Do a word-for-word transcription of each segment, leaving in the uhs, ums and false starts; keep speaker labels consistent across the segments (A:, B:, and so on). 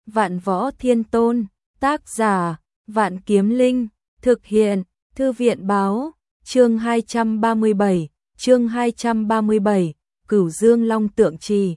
A: Vạn Võ Thiên Tôn, tác giả, Vạn Kiếm Linh, thực hiện, Thư viện báo, chương hai trăm ba mươi bảy, chương hai trăm ba mươi bảy, Cửu Dương Long Tượng Trì.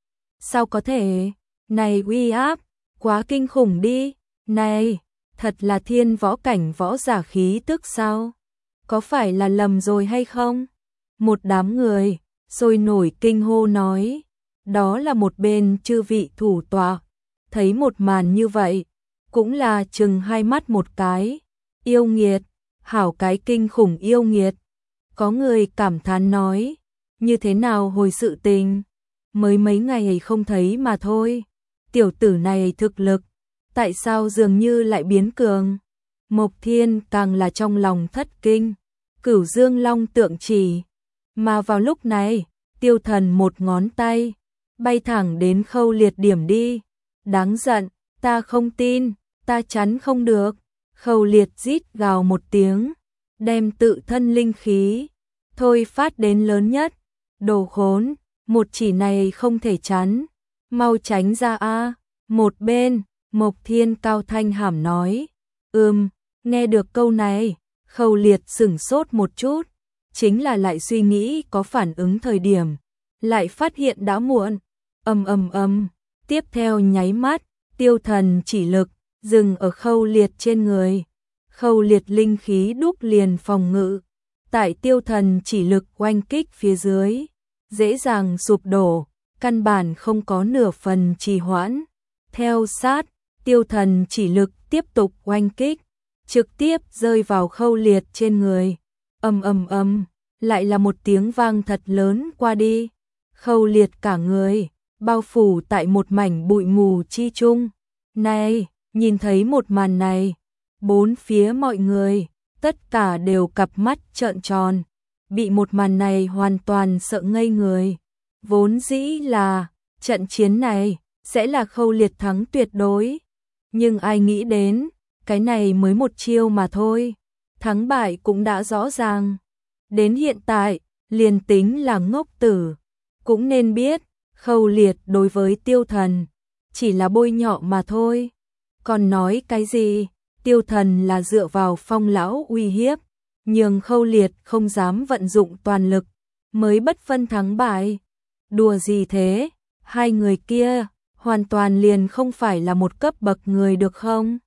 A: Sao có thể? Này uy áp, quá kinh khủng đi, này, thật là thiên võ cảnh võ giả khí tức sao? Có phải là lầm rồi hay không? Một đám người, sôi nổi kinh hô nói, đó là một bên chư vị thủ tọa, thấy một màn như vậy, cũng là chừng hai mắt một cái, yêu nghiệt, hảo cái kinh khủng yêu nghiệt. Có người cảm thán nói, như thế nào hồi sự tình, mới mấy ngày không thấy mà thôi, tiểu tử này thực lực, tại sao dường như lại biến cường? Mộc Thiên càng là trong lòng thất kinh, Cửu Dương Long Tượng Trì, mà vào lúc này, Tiêu Thần một ngón tay, bay thẳng đến Khâu Liệt điểm đi, đáng giận, ta không tin, ta chắn không được. Khâu Liệt rít gào một tiếng, đem tự thân linh khí, thôi phát đến lớn nhất, đồ khốn, một chỉ này không thể chắn, mau tránh ra a. Một bên, Mộc Thiên cao thanh hàm nói, ừm, nghe được câu này, Khâu Liệt sửng sốt một chút, chính là lại suy nghĩ có phản ứng thời điểm, lại phát hiện đã muộn, ầm ầm ầm, tiếp theo nháy mắt, Tiêu Thần chỉ lực, dừng ở Khâu Liệt trên người, Khâu Liệt linh khí đúc liền phòng ngự, tại Tiêu Thần chỉ lực oanh kích phía dưới, dễ dàng sụp đổ, căn bản không có nửa phần trì hoãn. Theo sát, Tiêu Thần chỉ lực tiếp tục oanh kích, trực tiếp rơi vào Khâu Liệt trên người. Ầm ầm ầm, lại là một tiếng vang thật lớn qua đi. Khâu Liệt cả người bao phủ tại một mảnh bụi mù chi chung. Này, nhìn thấy một màn này, bốn phía mọi người tất cả đều cặp mắt trợn tròn, bị một màn này hoàn toàn sợ ngây người. Vốn dĩ là trận chiến này sẽ là Khâu Liệt thắng tuyệt đối, nhưng ai nghĩ đến, cái này mới một chiêu mà thôi, thắng bại cũng đã rõ ràng. Đến hiện tại, liền tính là ngốc tử, cũng nên biết, Khâu Liệt đối với Tiêu Thần, chỉ là bôi nhọ mà thôi. Còn nói cái gì, Tiêu Thần là dựa vào Phong lão uy hiếp, nhưng Khâu Liệt không dám vận dụng toàn lực, mới bất phân thắng bại. Đùa gì thế, hai người kia, hoàn toàn liền không phải là một cấp bậc người được không?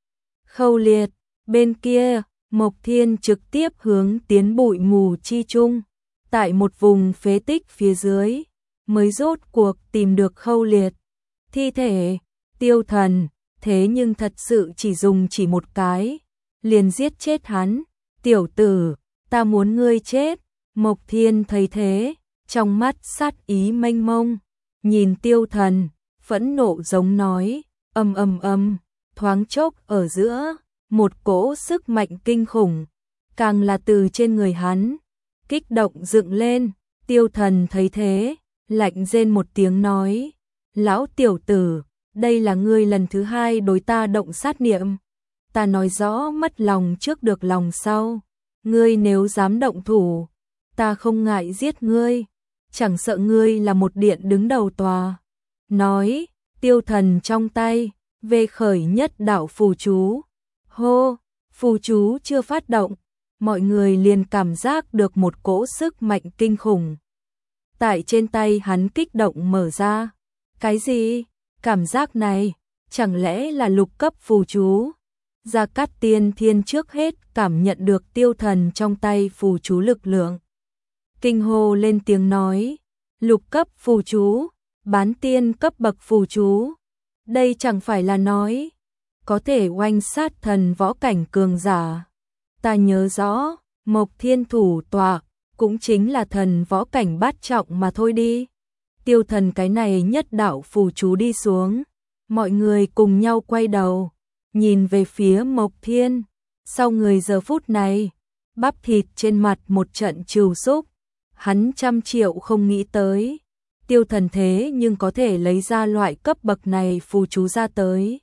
A: Khâu Liệt, bên kia, Mộc Thiên trực tiếp hướng tiến bụi mù chi chung, tại một vùng phế tích phía dưới, mới rốt cuộc tìm được Khâu Liệt. Thi thể, Tiêu Thần, thế nhưng thật sự chỉ dùng chỉ một cái, liền giết chết hắn. Tiểu tử, ta muốn ngươi chết. Mộc Thiên thấy thế, trong mắt sát ý mênh mông, nhìn Tiêu Thần, phẫn nộ giống nói, ầm ầm ầm, thoáng chốc ở giữa, một cỗ sức mạnh kinh khủng, càng là từ trên người hắn, kích động dựng lên. Tiêu Thần thấy thế, lạnh rên một tiếng nói, lão tiểu tử, đây là ngươi lần thứ hai đối ta động sát niệm. Ta nói rõ mất lòng trước được lòng sau, ngươi nếu dám động thủ, ta không ngại giết ngươi, chẳng sợ ngươi là một điện đứng đầu tòa. Nói, Tiêu Thần trong tay, về khởi nhất đạo phù chú. Hô, phù chú chưa phát động, mọi người liền cảm giác được một cỗ sức mạnh kinh khủng. Tại trên tay hắn kích động mở ra. Cái gì? Cảm giác này, chẳng lẽ là lục cấp phù chú? Gia Cát Tiên Thiên trước hết cảm nhận được Tiêu Thần trong tay phù chú lực lượng. Kinh hô lên tiếng nói, lục cấp phù chú, bán tiên cấp bậc phù chú. Đây chẳng phải là nói, có thể oanh sát thần võ cảnh cường giả. Ta nhớ rõ, Mộc Thiên thủ tọa, cũng chính là thần võ cảnh bát trọng mà thôi đi. Tiêu Thần cái này nhất đạo phù chú đi xuống, mọi người cùng nhau quay đầu, nhìn về phía Mộc Thiên. Sau người giờ phút này, bắp thịt trên mặt một trận trừu xúc, hắn trăm triệu không nghĩ tới, Tiêu Thần thế nhưng có thể lấy ra loại cấp bậc này phù chú ra tới.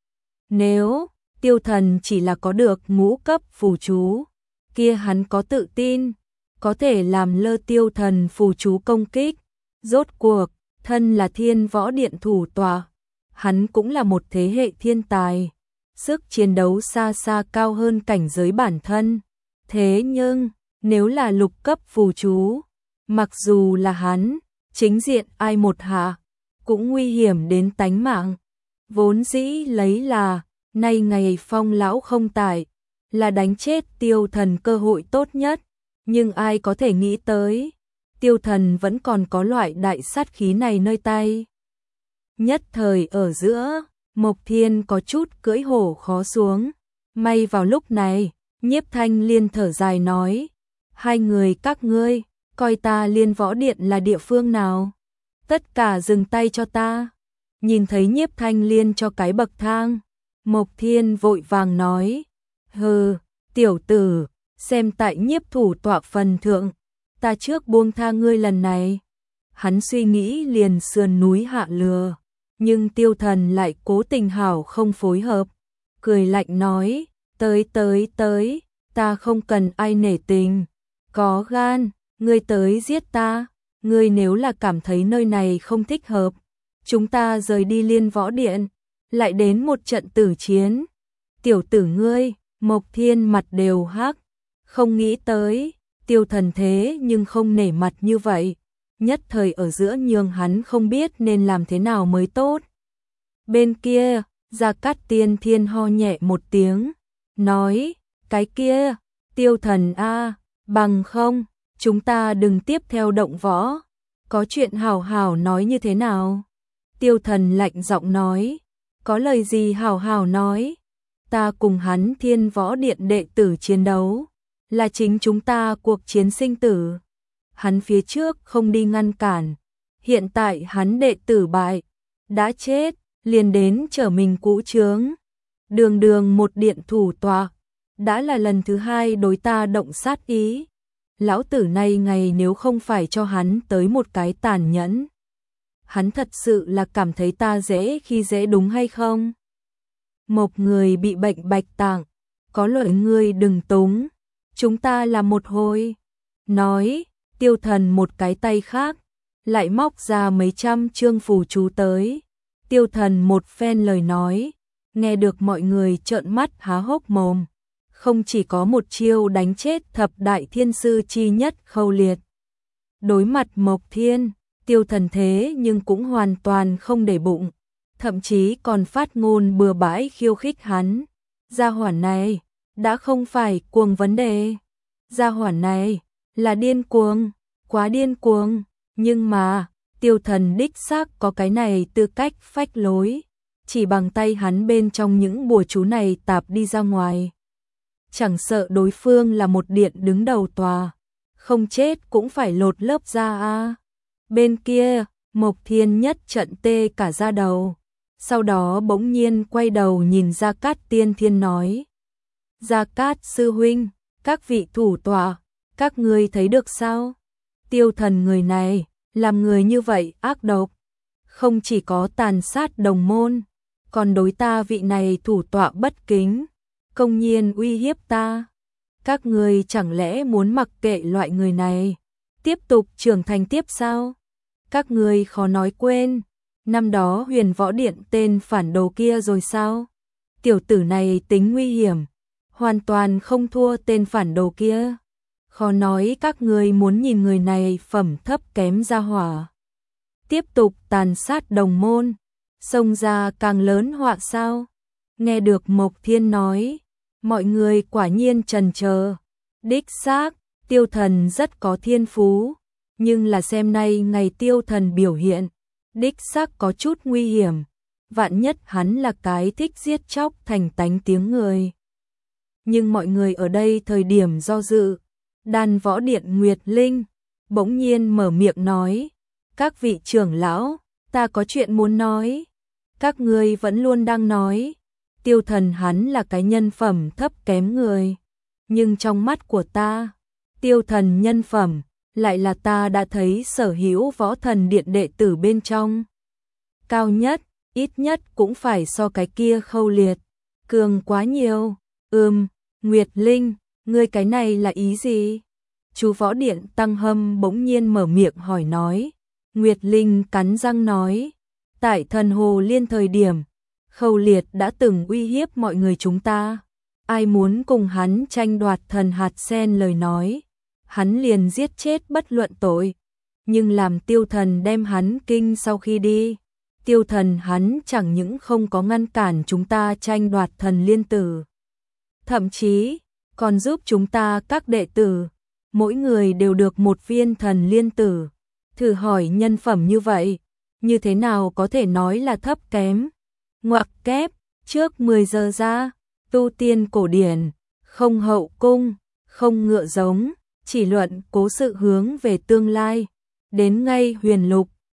A: Nếu Tiêu Thần chỉ là có được ngũ cấp phù chú, kia hắn có tự tin, có thể làm lơ Tiêu Thần phù chú công kích. Rốt cuộc, thân là Thiên Võ Điện thủ tọa, hắn cũng là một thế hệ thiên tài, sức chiến đấu xa xa cao hơn cảnh giới bản thân. Thế nhưng, nếu là lục cấp phù chú, mặc dù là hắn, chính diện ai một hạ, cũng nguy hiểm đến tánh mạng. Vốn dĩ lấy là, nay ngày Phong lão không tại, là đánh chết Tiêu Thần cơ hội tốt nhất, nhưng ai có thể nghĩ tới, Tiêu Thần vẫn còn có loại đại sát khí này nơi tay. Nhất thời ở giữa, Mộc Thiên có chút cưỡi hổ khó xuống, may vào lúc này, Nhiếp Thanh Liên thở dài nói, hai người các ngươi, coi ta Liên Võ Điện là địa phương nào? Tất cả dừng tay cho ta. Nhìn thấy Nhiếp Thanh Liên cho cái bậc thang, Mộc Thiên vội vàng nói, hừ, tiểu tử, xem tại nhiếp thủ tọa phần thượng, ta trước buông tha ngươi lần này. Hắn suy nghĩ liền sườn núi hạ lừa, nhưng Tiêu Thần lại cố tình hảo không phối hợp, cười lạnh nói, tới tới tới, ta không cần ai nể tình, có gan, ngươi tới giết ta, ngươi nếu là cảm thấy nơi này không thích hợp, chúng ta rời đi Liên Võ Điện, lại đến một trận tử chiến. Tiểu tử ngươi, Mộc Thiên mặt đều hắc, không nghĩ tới, Tiêu Thần thế nhưng không nể mặt như vậy, nhất thời ở giữa nhường hắn không biết nên làm thế nào mới tốt. Bên kia, Gia Cát Tiên Thiên ho nhẹ một tiếng, nói, cái kia, Tiêu Thần a, bằng không, chúng ta đừng tiếp theo động võ, có chuyện hảo hảo nói như thế nào? Tiêu Thần lạnh giọng nói, có lời gì hảo hảo nói, ta cùng hắn Thiên Võ Điện đệ tử chiến đấu, là chính chúng ta cuộc chiến sinh tử. Hắn phía trước không đi ngăn cản, hiện tại hắn đệ tử bại, đã chết, liền đến trở mình cũ chướng. Đường đường một điện thủ tọa, đã là lần thứ hai đối ta động sát ý. Lão tử này ngày nếu không phải cho hắn tới một cái tàn nhẫn, hắn thật sự là cảm thấy ta dễ khi dễ đúng hay không? Một người bị bệnh bạch tạng, có lợi ngươi đừng túng, chúng ta là một hồi. Nói, Tiêu Thần một cái tay khác, lại móc ra mấy trăm chương phù chú tới. Tiêu Thần một phen lời nói, nghe được mọi người trợn mắt há hốc mồm. Không chỉ có một chiêu đánh chết thập đại thiên sư chi nhất Khâu Liệt. Đối mặt Mộc Thiên, Tiêu Thần thế nhưng cũng hoàn toàn không để bụng, thậm chí còn phát ngôn bừa bãi khiêu khích hắn. Gia hỏa này, đã không phải cuồng vấn đề. Gia hỏa này, là điên cuồng, quá điên cuồng, nhưng mà, Tiêu Thần đích xác có cái này tư cách phách lối, chỉ bằng tay hắn bên trong những bùa chú này tạp đi ra ngoài. Chẳng sợ đối phương là một điện đứng đầu tòa, không chết cũng phải lột lớp ra a. Bên kia, Mộc Thiên nhất trận tê cả da đầu, sau đó bỗng nhiên quay đầu nhìn Gia Cát Tiên Thiên nói, Gia Cát sư huynh, các vị thủ tọa, các ngươi thấy được sao? Tiêu Thần người này, làm người như vậy ác độc, không chỉ có tàn sát đồng môn, còn đối ta vị này thủ tọa bất kính, công nhiên uy hiếp ta. Các ngươi chẳng lẽ muốn mặc kệ loại người này, tiếp tục trưởng thành tiếp sao? Các ngươi khó nói quên, năm đó Huyền Võ Điện tên phản đồ kia rồi sao? Tiểu tử này tính nguy hiểm, hoàn toàn không thua tên phản đồ kia. Khó nói các ngươi muốn nhìn người này phẩm thấp kém ra hỏa, tiếp tục tàn sát đồng môn, xông ra càng lớn họa sao? Nghe được Mộc Thiên nói, mọi người quả nhiên trần chờ. Đích xác, Tiêu Thần rất có thiên phú, nhưng là xem nay ngày Tiêu Thần biểu hiện, đích xác có chút nguy hiểm, vạn nhất hắn là cái thích giết chóc thành tánh tiếng người. Nhưng mọi người ở đây thời điểm do dự, Đan Võ Điện Nguyệt Linh bỗng nhiên mở miệng nói, các vị trưởng lão, ta có chuyện muốn nói. Các ngươi vẫn luôn đang nói, Tiêu Thần hắn là cái nhân phẩm thấp kém người, nhưng trong mắt của ta, Tiêu Thần nhân phẩm lại là ta đã thấy sở hữu Võ Thần Điện đệ tử bên trong cao nhất, ít nhất cũng phải so cái kia Khâu Liệt cường quá nhiều. Ừm, Nguyệt Linh, ngươi cái này là ý gì? Chú Võ Điện Tăng Hâm bỗng nhiên mở miệng hỏi nói. Nguyệt Linh cắn răng nói, Tại Thần Hồ Liên thời điểm, Khâu Liệt đã từng uy hiếp mọi người chúng ta. Ai muốn cùng hắn tranh đoạt thần hạt sen lời nói, hắn liền giết chết bất luận tội. Nhưng làm Tiêu Thần đem hắn kinh sau khi đi, Tiêu Thần hắn chẳng những không có ngăn cản chúng ta tranh đoạt thần liên tử, thậm chí còn giúp chúng ta các đệ tử, mỗi người đều được một viên thần liên tử. Thử hỏi nhân phẩm như vậy, như thế nào có thể nói là thấp kém? Ngoặc kép, trước mười giờ ra, tu tiên cổ điển, không hậu cung, không ngựa giống, chỉ luận cố sự hướng về tương lai. Đến ngay huyền lục,